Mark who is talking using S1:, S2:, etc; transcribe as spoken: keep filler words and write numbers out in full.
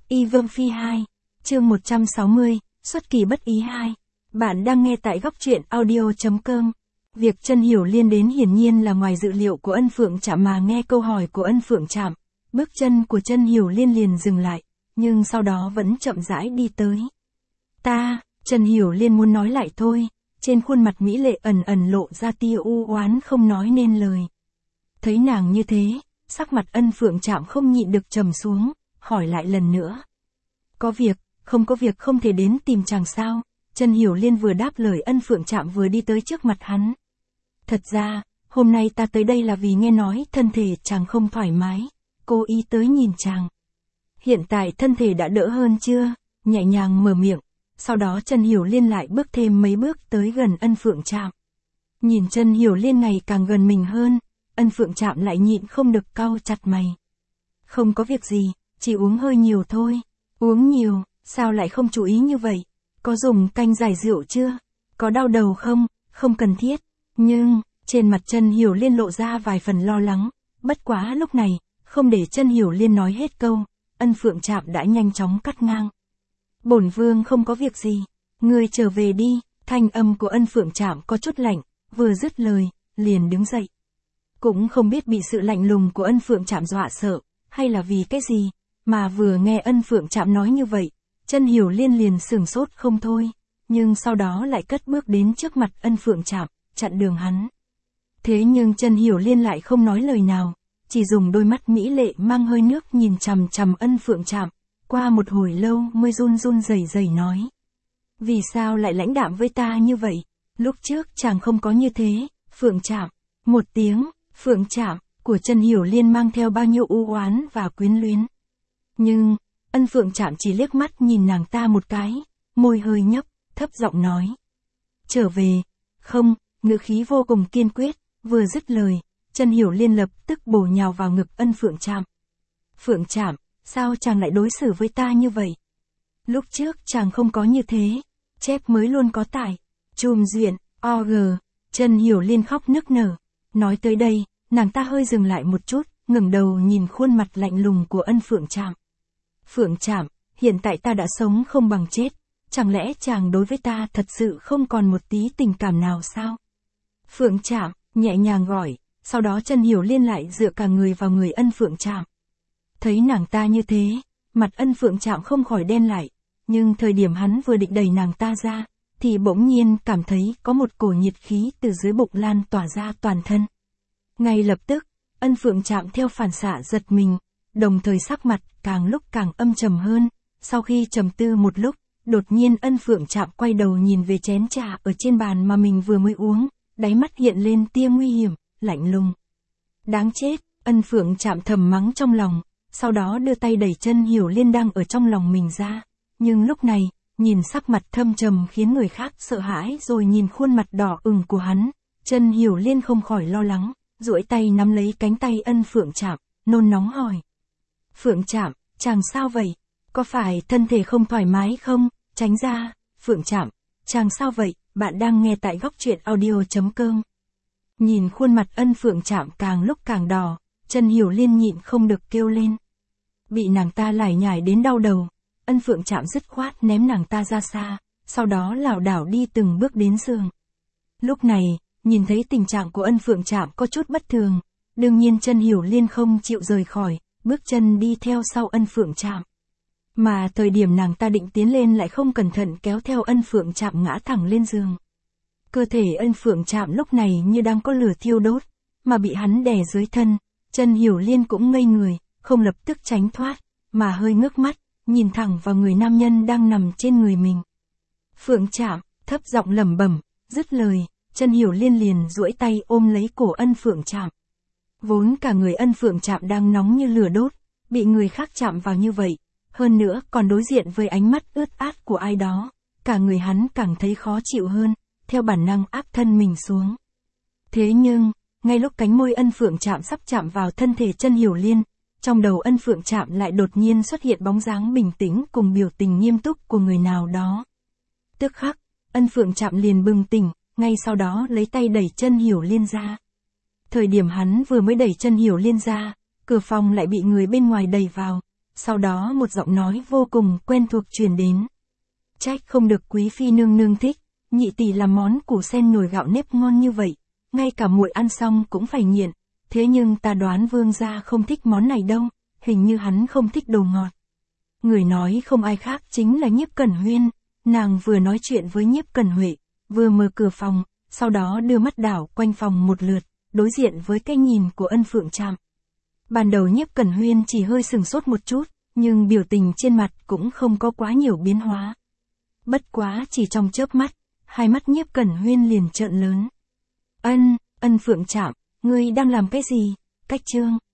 S1: Y Vương Phi hai, chương một trăm sáu mươi, xuất kỳ bất ý hai. Bạn đang nghe tại góc truyện audio chấm com. Việc Chân Hiểu Liên đến hiển nhiên là ngoài dự liệu của Ân Phượng Trạm, mà nghe câu hỏi của Ân Phượng Trạm, bước chân của Chân Hiểu Liên liền dừng lại, nhưng sau đó vẫn chậm rãi đi tới. Ta, Chân Hiểu Liên muốn nói lại thôi, trên khuôn mặt mỹ lệ ẩn ẩn lộ ra tia u oán không nói nên lời. Thấy nàng như thế, sắc mặt Ân Phượng Trạm không nhịn được trầm xuống, hỏi lại lần nữa. Có việc, không có việc không thể đến tìm chàng sao? Chân Hiểu Liên vừa đáp lời Ân Phượng Trạm vừa đi tới trước mặt hắn. Thật ra, hôm nay ta tới đây là vì nghe nói thân thể chàng không thoải mái, cố ý tới nhìn chàng. Hiện tại thân thể đã đỡ hơn chưa? Nhẹ nhàng mở miệng, sau đó Chân Hiểu Liên lại bước thêm mấy bước tới gần Ân Phượng Trạm. Nhìn Chân Hiểu Liên ngày càng gần mình hơn, Ân Phượng Trạm lại nhịn không được cau chặt mày. Không có việc gì, chỉ uống hơi nhiều thôi. Uống nhiều, sao lại không chú ý như vậy? Có dùng canh giải rượu chưa? Có đau đầu không? Không cần thiết. Nhưng, trên mặt Chân Hiểu Liên lộ ra vài phần lo lắng. Bất quá lúc này, không để Chân Hiểu Liên nói hết câu, Ân Phượng Trạm đã nhanh chóng cắt ngang. Bổn vương không có việc gì. Ngươi trở về đi. Thanh âm của Ân Phượng Trạm có chút lạnh, vừa dứt lời, liền đứng dậy. Cũng không biết bị sự lạnh lùng của Ân Phượng Trạm dọa sợ, hay là vì cái gì, mà vừa nghe Ân Phượng Trạm nói như vậy, Chân Hiểu Liên liền sửng sốt không thôi, nhưng sau đó lại cất bước đến trước mặt Ân Phượng Trạm, chặn đường hắn. Thế nhưng Chân Hiểu Liên lại không nói lời nào, chỉ dùng đôi mắt mỹ lệ mang hơi nước nhìn chằm chằm Ân Phượng Trạm, qua một hồi lâu mới run run rẩy rẩy nói. Vì sao lại lãnh đạm với ta như vậy? Lúc trước chàng không có như thế. Phượng Trạm. Một tiếng Phượng Trạm của Chân Hiểu Liên mang theo bao nhiêu u oán và quyến luyến. Nhưng, Ân Phượng Trạm chỉ liếc mắt nhìn nàng ta một cái, môi hơi nhấp, thấp giọng nói. Trở về. Không, ngữ khí vô cùng kiên quyết, vừa dứt lời, Chân Hiểu Liên lập tức bổ nhào vào ngực Ân Phượng Trạm. Phượng Trạm, sao chàng lại đối xử với ta như vậy? Lúc trước chàng không có như thế, chép mới luôn có tải. Chùm duyện, o giê, Chân Hiểu Liên khóc nức nở. Nói tới đây, nàng ta hơi dừng lại một chút, ngẩng đầu nhìn khuôn mặt lạnh lùng của Ân Phượng Trạm. Phượng Trạm, hiện tại ta đã sống không bằng chết, chẳng lẽ chàng đối với ta thật sự không còn một tí tình cảm nào sao? Phượng Trạm, nhẹ nhàng gọi, sau đó Chân Hiểu Liên lại dựa cả người vào người Ân Phượng Trạm. Thấy nàng ta như thế, mặt Ân Phượng Trạm không khỏi đen lại, nhưng thời điểm hắn vừa định đẩy nàng ta ra, thì bỗng nhiên cảm thấy có một cổ nhiệt khí từ dưới bụng lan tỏa ra toàn thân. Ngay lập tức, Ân Phượng Trạm theo phản xạ giật mình, đồng thời sắc mặt càng lúc càng âm trầm hơn. Sau khi trầm tư một lúc, đột nhiên Ân Phượng Trạm quay đầu nhìn về chén trà ở trên bàn mà mình vừa mới uống, đáy mắt hiện lên tia nguy hiểm, lạnh lùng. Đáng chết, Ân Phượng Trạm thầm mắng trong lòng, sau đó đưa tay đẩy Chân Hiểu Liên đang ở trong lòng mình ra. Nhưng lúc này, nhìn sắc mặt thâm trầm khiến người khác sợ hãi, rồi nhìn khuôn mặt đỏ ửng của hắn, Chân Hiểu Liên không khỏi lo lắng, duỗi tay nắm lấy cánh tay Ân Phượng Trạm, nôn nóng hỏi. Phượng Trạm, chàng sao vậy? Có phải thân thể không thoải mái không? Tránh ra. Phượng Trạm, chàng sao vậy? Bạn đang nghe tại góc truyện audio chấm com. Nhìn khuôn mặt Ân Phượng Trạm càng lúc càng đỏ, Chân Hiểu Liên nhịn không được kêu lên. Bị nàng ta lải nhải đến đau đầu, Ân Phượng Trạm dứt khoát ném nàng ta ra xa, sau đó lảo đảo đi từng bước đến giường. Lúc này, nhìn thấy tình trạng của Ân Phượng Trạm có chút bất thường, đương nhiên Chân Hiểu Liên không chịu rời khỏi, bước chân đi theo sau Ân Phượng Trạm. Mà thời điểm nàng ta định tiến lên lại không cẩn thận kéo theo Ân Phượng Trạm ngã thẳng lên giường. Cơ thể Ân Phượng Trạm lúc này như đang có lửa thiêu đốt, mà bị hắn đè dưới thân, Chân Hiểu Liên cũng ngây người, không lập tức tránh thoát, mà hơi ngước mắt, nhìn thẳng vào người nam nhân đang nằm trên người mình. Phượng Trạm, thấp giọng lẩm bẩm, dứt lời, Chân Hiểu Liên liền duỗi tay ôm lấy cổ Ân Phượng Trạm. Vốn cả người Ân Phượng Trạm đang nóng như lửa đốt, bị người khác chạm vào như vậy, hơn nữa còn đối diện với ánh mắt ướt át của ai đó, cả người hắn càng thấy khó chịu hơn, theo bản năng áp thân mình xuống. Thế nhưng, ngay lúc cánh môi Ân Phượng Trạm sắp chạm vào thân thể Chân Hiểu Liên, trong đầu Ân Phượng Trạm lại đột nhiên xuất hiện bóng dáng bình tĩnh cùng biểu tình nghiêm túc của người nào đó. Tức khắc, Ân Phượng Trạm liền bừng tỉnh, ngay sau đó lấy tay đẩy Chân Hiểu Liên ra. Thời điểm hắn vừa mới đẩy Chân Hiểu Liên ra, cửa phòng lại bị người bên ngoài đẩy vào, Sau đó một giọng nói vô cùng quen thuộc truyền đến. Trách không được quý phi nương nương thích, nhị tỷ làm món củ sen nồi gạo nếp ngon như vậy, ngay cả muội ăn xong cũng phải nghiện, thế nhưng ta đoán vương gia không thích món này đâu, hình như hắn không thích đồ ngọt. Người nói không ai khác chính là Nhiếp Cẩn Huyên, nàng vừa nói chuyện với Nhiếp Cẩn Huệ, vừa mở cửa phòng, sau đó đưa mắt đảo quanh phòng một lượt, đối diện với cái nhìn của Ân Phượng Trạm. Ban đầu Nhiếp Cẩn Huyên chỉ hơi sừng sốt một chút, nhưng biểu tình trên mặt cũng không có quá nhiều biến hóa. Bất quá chỉ trong chớp mắt, hai mắt Nhiếp Cẩn Huyên liền trợn lớn. Ân, Ân Phượng Trạm, ngươi đang làm cái gì? Cách chương.